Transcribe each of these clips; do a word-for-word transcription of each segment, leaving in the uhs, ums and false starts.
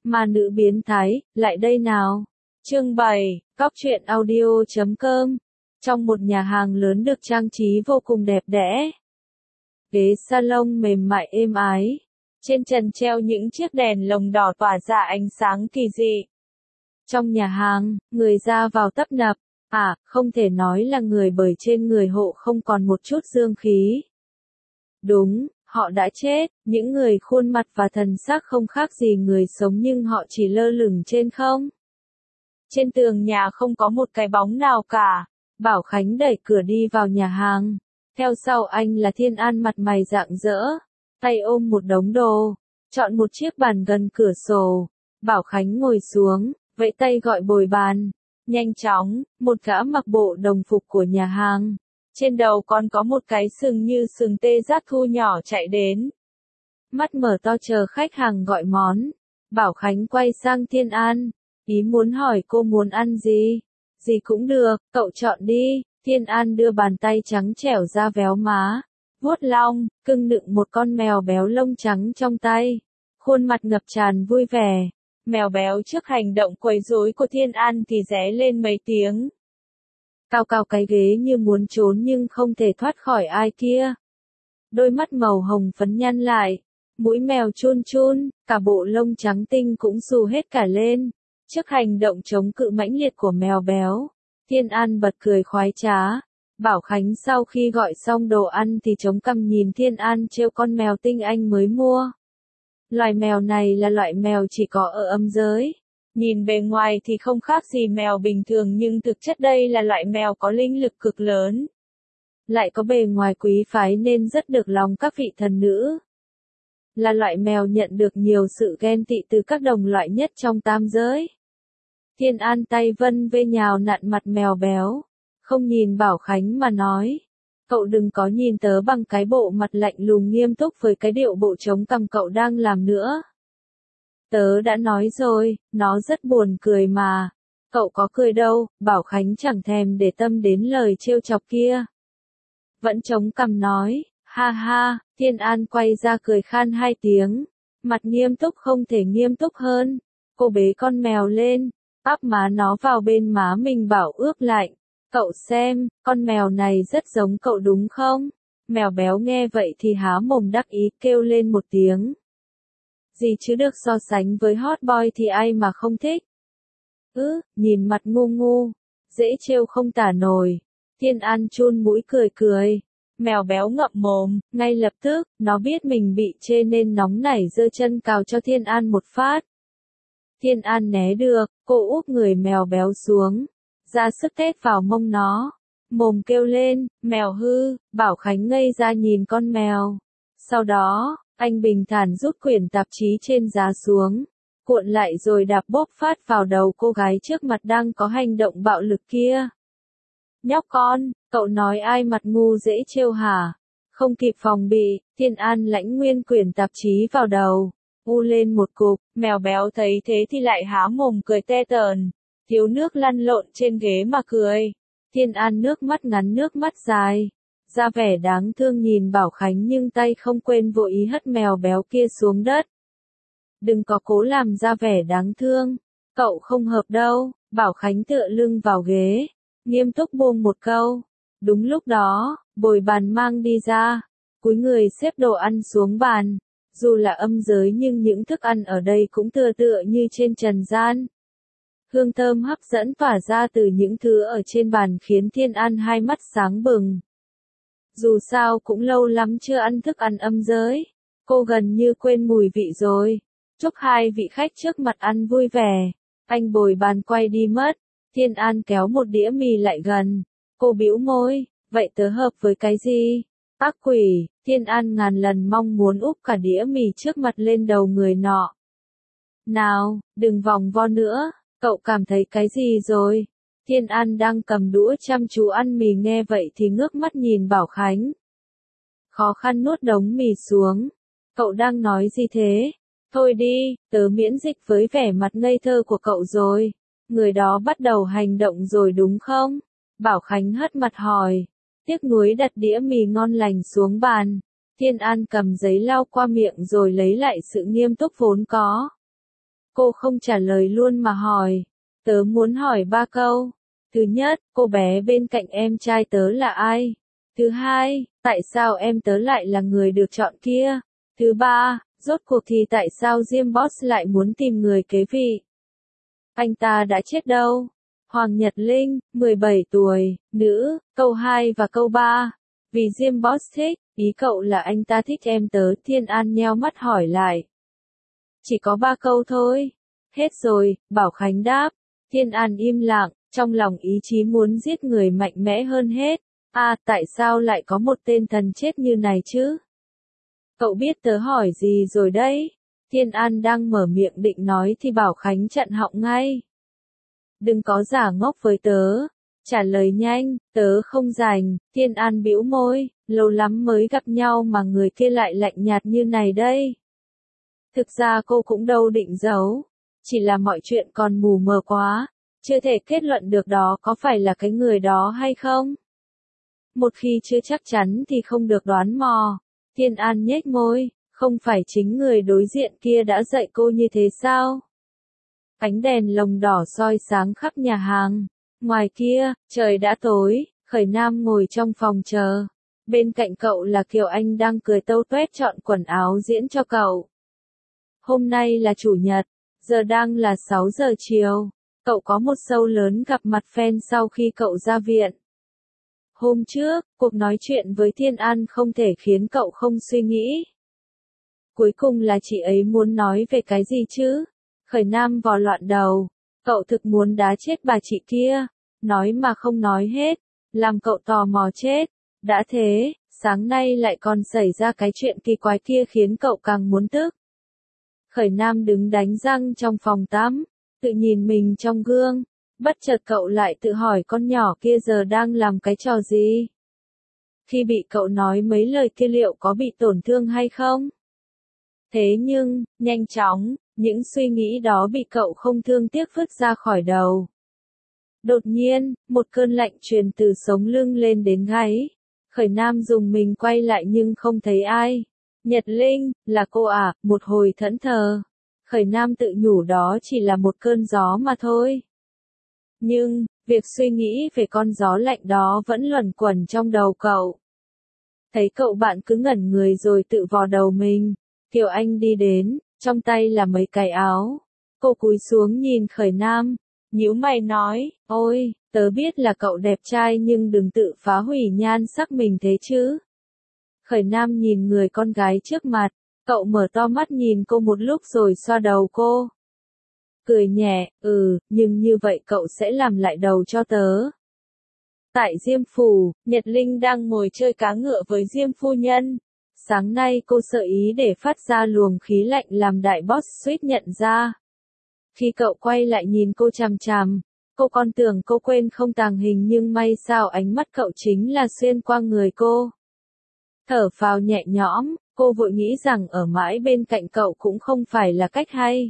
Ma nữ biến thái, lại đây nào. Chương bảy, Cóc truyện audio chấm com. Trong một nhà hàng lớn được trang trí vô cùng đẹp đẽ. Ghế salon mềm mại êm ái. Trên trần treo những chiếc đèn lồng đỏ tỏa ra ánh sáng kỳ dị. Trong nhà hàng, người ra vào tấp nập. À, không thể nói là người bởi trên người hộ không còn một chút dương khí. Đúng, họ đã chết, những người khuôn mặt và thần xác không khác gì người sống nhưng họ chỉ lơ lửng trên không. Trên tường nhà không có một cái bóng nào cả. Bảo Khánh đẩy cửa đi vào nhà hàng. Theo sau anh là Thiên An mặt mày rạng rỡ, tay ôm một đống đồ, chọn một chiếc bàn gần cửa sổ. Bảo Khánh ngồi xuống, vẫy tay gọi bồi bàn. Nhanh chóng, một gã mặc bộ đồng phục của nhà hàng. Trên đầu còn có một cái sừng như sừng tê giác thu nhỏ chạy đến. Mắt mở to chờ khách hàng gọi món. Bảo Khánh quay sang Thiên An. Ý muốn hỏi cô muốn ăn gì? Gì cũng được, cậu chọn đi. Thiên An đưa bàn tay trắng trẻo ra véo má. Vuốt long, cưng nựng một con mèo béo lông trắng trong tay. Khuôn mặt ngập tràn vui vẻ. Mèo béo trước hành động quấy rối của Thiên An thì ré lên mấy tiếng. Cao cao cái ghế như muốn trốn nhưng không thể thoát khỏi ai kia. Đôi mắt màu hồng phấn nhăn lại. Mũi mèo chun chun, cả bộ lông trắng tinh cũng xù hết cả lên. Trước hành động chống cự mãnh liệt của mèo béo, Thiên An bật cười khoái trá. Bảo Khánh sau khi gọi xong đồ ăn thì chống cằm nhìn Thiên An trêu con mèo tinh anh mới mua. Loài mèo này là loại mèo chỉ có ở âm giới. Nhìn bề ngoài thì không khác gì mèo bình thường nhưng thực chất đây là loại mèo có linh lực cực lớn. Lại có bề ngoài quý phái nên rất được lòng các vị thần nữ. Là loại mèo nhận được nhiều sự ghen tị từ các đồng loại nhất trong tam giới. Thiên An tay vân vê nhào nặn mặt mèo béo. Không nhìn Bảo Khánh mà nói. Cậu đừng có nhìn tớ bằng cái bộ mặt lạnh lùng nghiêm túc với cái điệu bộ chống cằm cậu đang làm nữa. Tớ đã nói rồi, nó rất buồn cười mà. Cậu có cười đâu, Bảo Khánh chẳng thèm để tâm đến lời trêu chọc kia. Vẫn chống cằm nói, ha ha, Thiên An quay ra cười khan hai tiếng. Mặt nghiêm túc không thể nghiêm túc hơn. Cô bế con mèo lên, áp má nó vào bên má mình bảo ướp lạnh. Cậu xem, con mèo này rất giống cậu đúng không? Mèo béo nghe vậy thì há mồm đắc ý kêu lên một tiếng. Gì chứ được so sánh với hot boy thì ai mà không thích. Ứ, nhìn mặt ngu ngu, dễ trêu không tả nổi. Thiên An chun mũi cười cười. Mèo béo ngậm mồm, ngay lập tức, nó biết mình bị chê nên nóng nảy giơ chân cào cho Thiên An một phát. Thiên An né được, cô úp người mèo béo xuống, ra sức tét vào mông nó. Mồm kêu lên, mèo hư, Bảo Khánh ngây ra nhìn con mèo. Sau đó, anh bình thản rút quyển tạp chí trên giá xuống, cuộn lại rồi đạp bóp phát vào đầu cô gái trước mặt đang có hành động bạo lực kia. Nhóc con, cậu nói ai mặt ngu dễ trêu hả? Không kịp phòng bị, Thiên An lãnh nguyên quyển tạp chí vào đầu, u lên một cục. Mèo béo thấy thế thì lại há mồm cười te tởn, thiếu nước lăn lộn trên ghế mà cười. Thiên An nước mắt ngắn nước mắt dài, ra vẻ đáng thương nhìn Bảo Khánh nhưng tay không quên vô ý hất mèo béo kia xuống đất. Đừng có cố làm ra vẻ đáng thương, cậu không hợp đâu. Bảo Khánh tựa lưng vào ghế, nghiêm túc buông một câu. Đúng lúc đó, bồi bàn mang đi ra, cúi người xếp đồ ăn xuống bàn. Dù là âm giới nhưng những thức ăn ở đây cũng tựa tựa như trên trần gian. Hương thơm hấp dẫn tỏa ra từ những thứ ở trên bàn khiến Thiên An hai mắt sáng bừng. Dù sao cũng lâu lắm chưa ăn thức ăn âm giới, cô gần như quên mùi vị rồi. Chúc hai vị khách trước mặt ăn vui vẻ. Anh bồi bàn quay đi mất. Thiên An kéo một đĩa mì lại gần. Cô bĩu môi, vậy tớ hợp với cái gì? Ác quỷ. Thiên An ngàn lần mong muốn úp cả đĩa mì trước mặt lên đầu người nọ. Nào, đừng vòng vo nữa, cậu cảm thấy cái gì rồi? Thiên An đang cầm đũa chăm chú ăn mì nghe vậy thì ngước mắt nhìn Bảo Khánh. Khó khăn nuốt đống mì xuống. Cậu đang nói gì thế? Thôi đi, tớ miễn dịch với vẻ mặt ngây thơ của cậu rồi. Người đó bắt đầu hành động rồi đúng không? Bảo Khánh hất mặt hỏi. Tiếc nuối đặt đĩa mì ngon lành xuống bàn. Thiên An cầm giấy lau qua miệng rồi lấy lại sự nghiêm túc vốn có. Cô không trả lời luôn mà hỏi. Tớ muốn hỏi ba câu. Thứ nhất, cô bé bên cạnh em trai tớ là ai? Thứ hai, tại sao em tớ lại là người được chọn kia? Thứ ba, rốt cuộc thì tại sao Diêm Boss lại muốn tìm người kế vị? Anh ta đã chết đâu? Hoàng Nhật Linh, mười bảy tuổi, nữ, câu hai và câu ba. Vì Diêm Boss thích, ý cậu là anh ta thích em tớ, Thiên An nheo mắt hỏi lại. Chỉ có ba câu thôi. Hết rồi, Bảo Khánh đáp. Thiên An im lặng, trong lòng ý chí muốn giết người mạnh mẽ hơn hết. À, tại sao lại có một tên thần chết như này chứ? Cậu biết tớ hỏi gì rồi đấy? Thiên An đang mở miệng định nói thì Bảo Khánh chặn họng ngay. Đừng có giả ngốc với tớ. Trả lời nhanh, tớ không rảnh. Thiên An bĩu môi, lâu lắm mới gặp nhau mà người kia lại lạnh nhạt như này đây. Thực ra cô cũng đâu định giấu. Chỉ là mọi chuyện còn mù mờ quá. Chưa thể kết luận được đó có phải là cái người đó hay không? Một khi chưa chắc chắn thì không được đoán mò. Thiên An nhếch môi, không phải chính người đối diện kia đã dạy cô như thế sao? Ánh đèn lồng đỏ soi sáng khắp nhà hàng. Ngoài kia, trời đã tối, Khởi Nam ngồi trong phòng chờ. Bên cạnh cậu là Kiều Anh đang cười tâu tuét chọn quần áo diễn cho cậu. Hôm nay là chủ nhật, giờ đang là sáu giờ chiều. Cậu có một show lớn gặp mặt fan sau khi cậu ra viện. Hôm trước, cuộc nói chuyện với Thiên An không thể khiến cậu không suy nghĩ. Cuối cùng là chị ấy muốn nói về cái gì chứ? Khởi Nam vò loạn đầu. Cậu thực muốn đá chết bà chị kia. Nói mà không nói hết. Làm cậu tò mò chết. Đã thế, sáng nay lại còn xảy ra cái chuyện kỳ quái kia khiến cậu càng muốn tức. Khởi Nam đứng đánh răng trong phòng tắm. Tự nhìn mình trong gương. Bất chợt cậu lại tự hỏi con nhỏ kia giờ đang làm cái trò gì? Khi bị cậu nói mấy lời kia liệu có bị tổn thương hay không? Thế nhưng, nhanh chóng, những suy nghĩ đó bị cậu không thương tiếc vứt ra khỏi đầu. Đột nhiên, một cơn lạnh truyền từ sống lưng lên đến gáy. Khởi Nam dùng mình quay lại nhưng không thấy ai. Nhật Linh, là cô à, một hồi thẫn thờ. Khởi Nam tự nhủ đó chỉ là một cơn gió mà thôi. Nhưng, việc suy nghĩ về con gió lạnh đó vẫn luẩn quẩn trong đầu cậu. Thấy cậu bạn cứ ngẩn người rồi tự vò đầu mình, Kiều Anh đi đến, trong tay là mấy cái áo. Cô cúi xuống nhìn Khởi Nam, nhíu mày nói, ôi, tớ biết là cậu đẹp trai nhưng đừng tự phá hủy nhan sắc mình thế chứ. Khởi Nam nhìn người con gái trước mặt, cậu mở to mắt nhìn cô một lúc rồi xoa đầu cô. Cười nhẹ, ừ, nhưng như vậy cậu sẽ làm lại đầu cho tớ. Tại Diêm Phủ, Nhật Linh đang ngồi chơi cá ngựa với Diêm phu nhân. Sáng nay cô sợ ý để phát ra luồng khí lạnh làm đại boss suýt nhận ra. Khi cậu quay lại nhìn cô chằm chằm, cô còn tưởng cô quên không tàng hình nhưng may sao ánh mắt cậu chính là xuyên qua người cô. Thở phào nhẹ nhõm, cô vội nghĩ rằng ở mãi bên cạnh cậu cũng không phải là cách hay.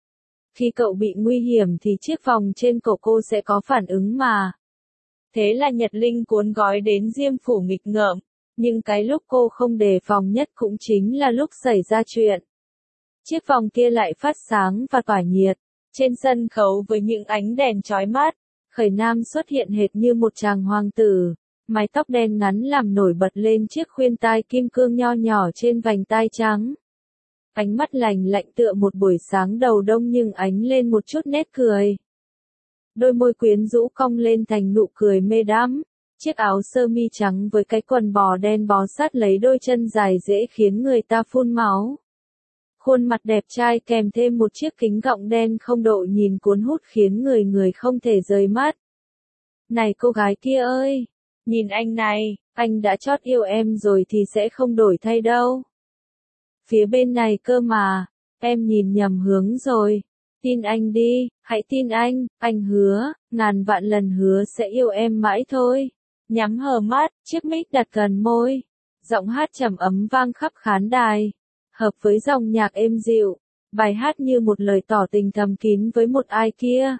Khi cậu bị nguy hiểm thì chiếc vòng trên cổ cô sẽ có phản ứng mà. Thế là Nhật Linh cuốn gói đến Diêm Phủ nghịch ngợm, nhưng cái lúc cô không đề phòng nhất cũng chính là lúc xảy ra chuyện. Chiếc vòng kia lại phát sáng và tỏa nhiệt, trên sân khấu với những ánh đèn chói mắt, Khởi Nam xuất hiện hệt như một chàng hoàng tử, mái tóc đen ngắn làm nổi bật lên chiếc khuyên tai kim cương nho nhỏ trên vành tai trắng. Ánh mắt lành lạnh tựa một buổi sáng đầu đông nhưng ánh lên một chút nét cười. Đôi môi quyến rũ cong lên thành nụ cười mê đắm. Chiếc áo sơ mi trắng với cái quần bò đen bó sát lấy đôi chân dài dễ khiến người ta phun máu. Khuôn mặt đẹp trai kèm thêm một chiếc kính gọng đen không độ nhìn cuốn hút khiến người người không thể rời mắt. Này cô gái kia ơi! Nhìn anh này, anh đã chót yêu em rồi thì sẽ không đổi thay đâu. Phía bên này cơ mà, em nhìn nhầm hướng rồi. Tin anh đi, hãy tin anh, anh hứa, ngàn vạn lần hứa sẽ yêu em mãi thôi. Nhắm hờ mắt, chiếc mic đặt gần môi. Giọng hát trầm ấm vang khắp khán đài. Hợp với dòng nhạc êm dịu. Bài hát như một lời tỏ tình thầm kín với một ai kia.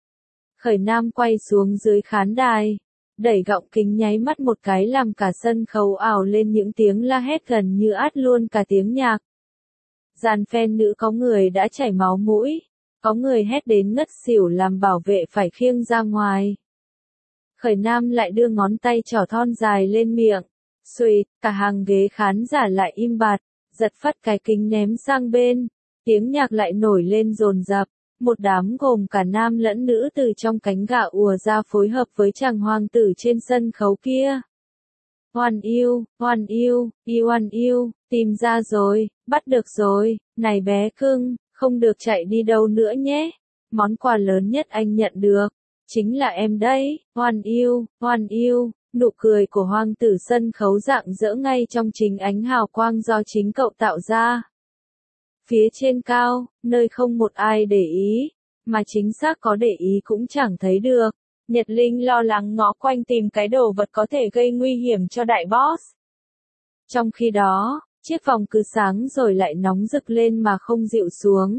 Khởi Nam quay xuống dưới khán đài. Đẩy gọng kính nháy mắt một cái làm cả sân khấu ảo lên những tiếng la hét gần như át luôn cả tiếng nhạc. Dàn fan nữ có người đã chảy máu mũi. Có người hét đến ngất xỉu làm bảo vệ phải khiêng ra ngoài. Khởi Nam lại đưa ngón tay trỏ thon dài lên miệng. Xuỵt, cả hàng ghế khán giả lại im bặt, giật phắt cái kính ném sang bên. Tiếng nhạc lại nổi lên dồn dập. Một đám gồm cả nam lẫn nữ từ trong cánh gà ùa ra phối hợp với chàng hoàng tử trên sân khấu kia. Oan yêu, oan yêu, yêu oan yêu, tìm ra rồi, bắt được rồi, này bé cưng, không được chạy đi đâu nữa nhé. Món quà lớn nhất anh nhận được, chính là em đấy, oan yêu, oan yêu. Nụ cười của hoàng tử sân khấu rạng rỡ ngay trong chính ánh hào quang do chính cậu tạo ra. Phía trên cao, nơi không một ai để ý, mà chính xác có để ý cũng chẳng thấy được. Nhật Linh lo lắng ngó quanh tìm cái đồ vật có thể gây nguy hiểm cho đại boss. Trong khi đó, chiếc vòng cứ sáng rồi lại nóng rực lên mà không dịu xuống.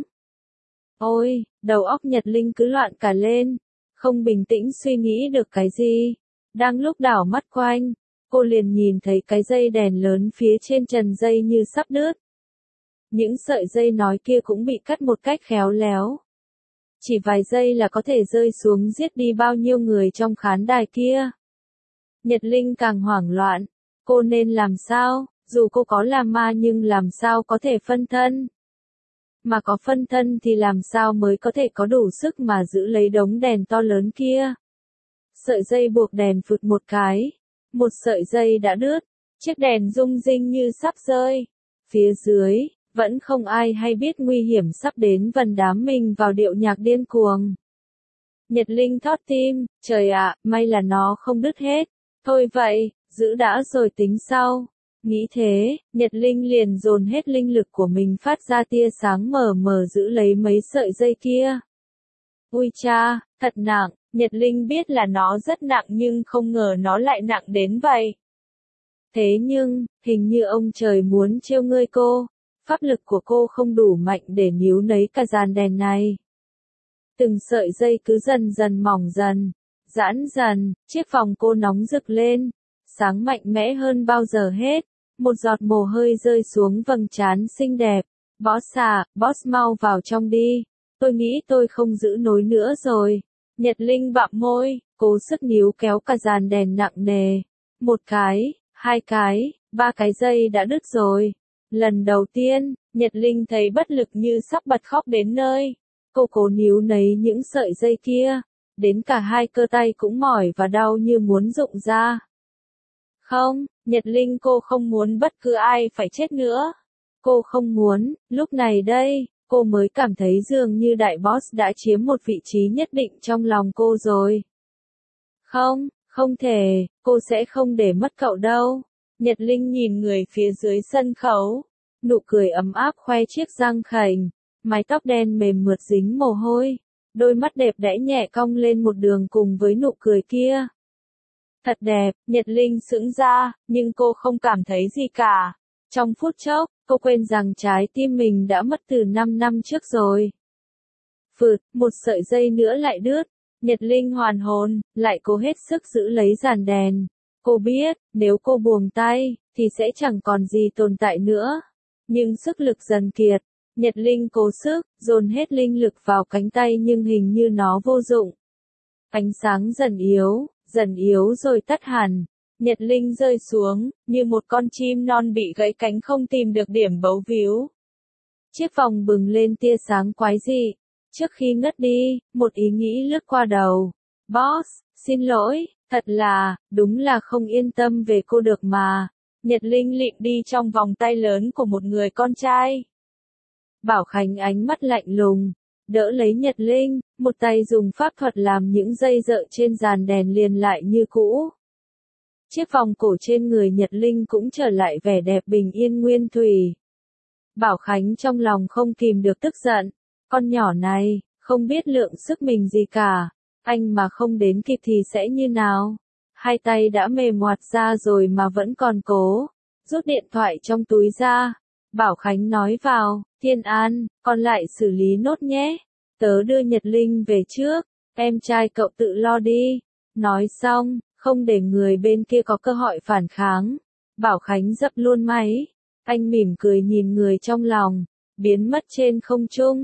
Ôi, đầu óc Nhật Linh cứ loạn cả lên, không bình tĩnh suy nghĩ được cái gì. Đang lúc đảo mắt quanh, cô liền nhìn thấy cái dây đèn lớn phía trên trần dây như sắp đứt. Những sợi dây nói kia cũng bị cắt một cách khéo léo. Chỉ vài giây là có thể rơi xuống giết đi bao nhiêu người trong khán đài kia. Nhật Linh càng hoảng loạn, cô nên làm sao, dù cô có là ma nhưng làm sao có thể phân thân. Mà có phân thân thì làm sao mới có thể có đủ sức mà giữ lấy đống đèn to lớn kia. Sợi dây buộc đèn phụt một cái, một sợi dây đã đứt, chiếc đèn rung rinh như sắp rơi. Phía dưới, vẫn không ai hay biết nguy hiểm sắp đến vần đám mình vào điệu nhạc điên cuồng. Nhật Linh thót tim, trời ạ, may là nó không đứt hết. Thôi vậy, giữ đã rồi tính sau. Nghĩ thế, Nhật Linh liền dồn hết linh lực của mình phát ra tia sáng mờ mờ giữ lấy mấy sợi dây kia. Ui cha, thật nặng, Nhật Linh biết là nó rất nặng nhưng không ngờ nó lại nặng đến vậy. Thế nhưng, hình như ông trời muốn trêu ngươi cô. Pháp lực của cô không đủ mạnh để níu lấy cả dàn đèn này. Từng sợi dây cứ dần dần mỏng dần, giãn dần, chiếc vòng cô nóng rực lên, sáng mạnh mẽ hơn bao giờ hết. Một giọt mồ hôi rơi xuống vầng trán xinh đẹp. Boss à, boss mau vào trong đi. Tôi nghĩ tôi không giữ nổi nữa rồi. Nhật Linh bặm môi, cố sức níu kéo cả dàn đèn nặng nề. Một cái, hai cái, ba cái dây đã đứt rồi. Lần đầu tiên, Nhật Linh thấy bất lực như sắp bật khóc đến nơi. Cô cố níu lấy những sợi dây kia, đến cả hai cơ tay cũng mỏi và đau như muốn rụng ra. Không, Nhật Linh cô không muốn bất cứ ai phải chết nữa. Cô không muốn, lúc này đây, cô mới cảm thấy dường như đại boss đã chiếm một vị trí nhất định trong lòng cô rồi. Không, không thể, cô sẽ không để mất cậu đâu. Nhật Linh nhìn người phía dưới sân khấu, nụ cười ấm áp khoe chiếc răng khểnh, mái tóc đen mềm mượt dính mồ hôi, đôi mắt đẹp đẽ nhẹ cong lên một đường cùng với nụ cười kia. Thật đẹp, Nhật Linh sững ra, nhưng cô không cảm thấy gì cả. Trong phút chốc, cô quên rằng trái tim mình đã mất từ năm năm trước rồi. Phụt, một sợi dây nữa lại đứt. Nhật Linh hoàn hồn, lại cố hết sức giữ lấy dàn đèn. Cô biết, nếu cô buông tay, thì sẽ chẳng còn gì tồn tại nữa. Nhưng sức lực dần kiệt. Nhật Linh cố sức, dồn hết linh lực vào cánh tay nhưng hình như nó vô dụng. Ánh sáng dần yếu, dần yếu rồi tắt hẳn. Nhật Linh rơi xuống, như một con chim non bị gãy cánh không tìm được điểm bấu víu. Chiếc vòng bừng lên tia sáng quái dị. Trước khi ngất đi, một ý nghĩ lướt qua đầu. Boss, xin lỗi, thật là, đúng là không yên tâm về cô được mà. Nhật Linh lịm đi trong vòng tay lớn của một người con trai. Bảo Khánh ánh mắt lạnh lùng, đỡ lấy Nhật Linh, một tay dùng pháp thuật làm những dây dợ trên dàn đèn liền lại như cũ. Chiếc vòng cổ trên người Nhật Linh cũng trở lại vẻ đẹp bình yên nguyên thủy. Bảo Khánh trong lòng không kìm được tức giận, con nhỏ này, không biết lượng sức mình gì cả, anh mà không đến kịp thì sẽ như nào? Hai tay đã mềm ngoặt ra rồi mà vẫn còn cố, rút điện thoại trong túi ra. Bảo Khánh nói vào, Thiên An, con lại xử lý nốt nhé. Tớ đưa Nhật Linh về trước, em trai cậu tự lo đi. Nói xong, không để người bên kia có cơ hội phản kháng. Bảo Khánh dập luôn máy. Anh mỉm cười nhìn người trong lòng, biến mất trên không trung.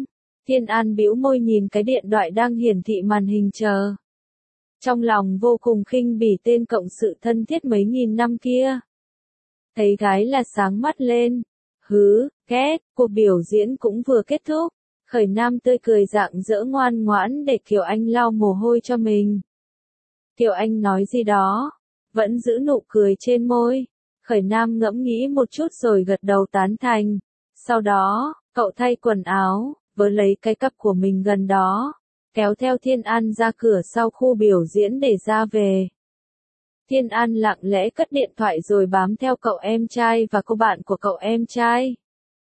Thiên An bĩu môi nhìn cái điện thoại đang hiển thị màn hình chờ. Trong lòng vô cùng khinh bỉ tên cộng sự thân thiết mấy nghìn năm kia. Thấy gái là sáng mắt lên. Hứ, két, cuộc biểu diễn cũng vừa kết thúc. Khởi Nam tươi cười rạng rỡ ngoan ngoãn để Kiều Anh lau mồ hôi cho mình. Kiều Anh nói gì đó, vẫn giữ nụ cười trên môi. Khởi Nam ngẫm nghĩ một chút rồi gật đầu tán thành. Sau đó, cậu thay quần áo, với lấy cái cặp của mình gần đó, kéo theo Thiên An ra cửa sau khu biểu diễn để ra về. Thiên An lặng lẽ cất điện thoại rồi bám theo cậu em trai và cô bạn của cậu em trai.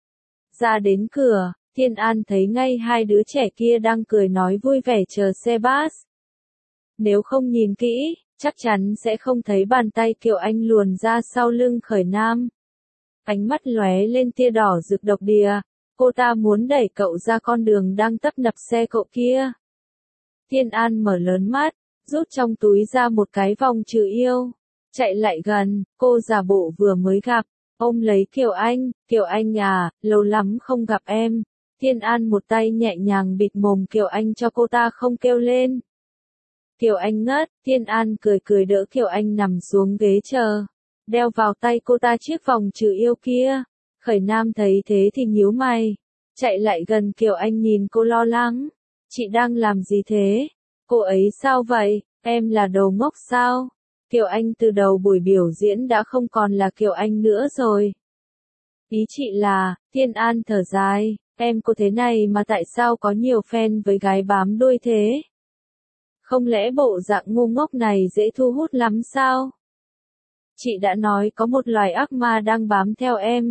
Ra đến cửa, Thiên An thấy ngay hai đứa trẻ kia đang cười nói vui vẻ chờ xe bus. Nếu không nhìn kỹ, chắc chắn sẽ không thấy bàn tay Kiều Anh luồn ra sau lưng Khởi Nam. Ánh mắt lóe lên tia đỏ rực độc đìa, cô ta muốn đẩy cậu ra con đường đang tấp nập xe cậu kia. Thiên An mở lớn mắt, rút trong túi ra một cái vòng trừ yêu, chạy lại gần, cô giả bộ vừa mới gặp, ôm lấy Kiều Anh, Kiều Anh à, lâu lắm không gặp em. Thiên An một tay nhẹ nhàng bịt mồm Kiều Anh cho cô ta không kêu lên. Kiều Anh ngất, Thiên An cười cười đỡ Kiều Anh nằm xuống ghế chờ, đeo vào tay cô ta chiếc vòng trừ yêu kia. Khởi Nam thấy thế thì nhíu mày, chạy lại gần Kiều Anh nhìn cô lo lắng. Chị đang làm gì thế? Cô ấy sao vậy? Em là đồ ngốc sao? Kiều Anh từ đầu buổi biểu diễn đã không còn là Kiều Anh nữa rồi. Ý chị là, Thiên An thở dài, em có thế này mà tại sao có nhiều fan với gái bám đuôi thế? Không lẽ bộ dạng ngu ngốc này dễ thu hút lắm sao? Chị đã nói có một loài ác ma đang bám theo em.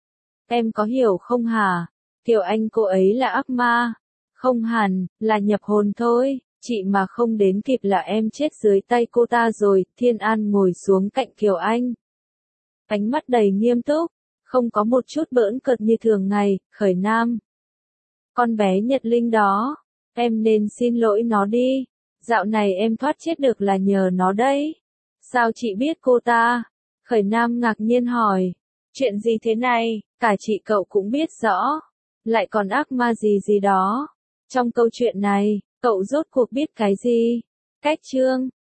Em có hiểu không hả? Kiều Anh cô ấy là ác ma. Không hẳn, là nhập hồn thôi, chị mà không đến kịp là em chết dưới tay cô ta rồi. Thiên An ngồi xuống cạnh Kiều Anh. Ánh mắt đầy nghiêm túc, không có một chút bỡn cợt như thường ngày. Khởi Nam. Con bé Nhật Linh đó, em nên xin lỗi nó đi. Dạo này em thoát chết được là nhờ nó đấy. Sao chị biết cô ta? Khởi Nam ngạc nhiên hỏi. Chuyện gì thế này, cả chị cậu cũng biết rõ. Lại còn ác ma gì gì đó. Trong câu chuyện này, cậu rốt cuộc biết cái gì? Cách chương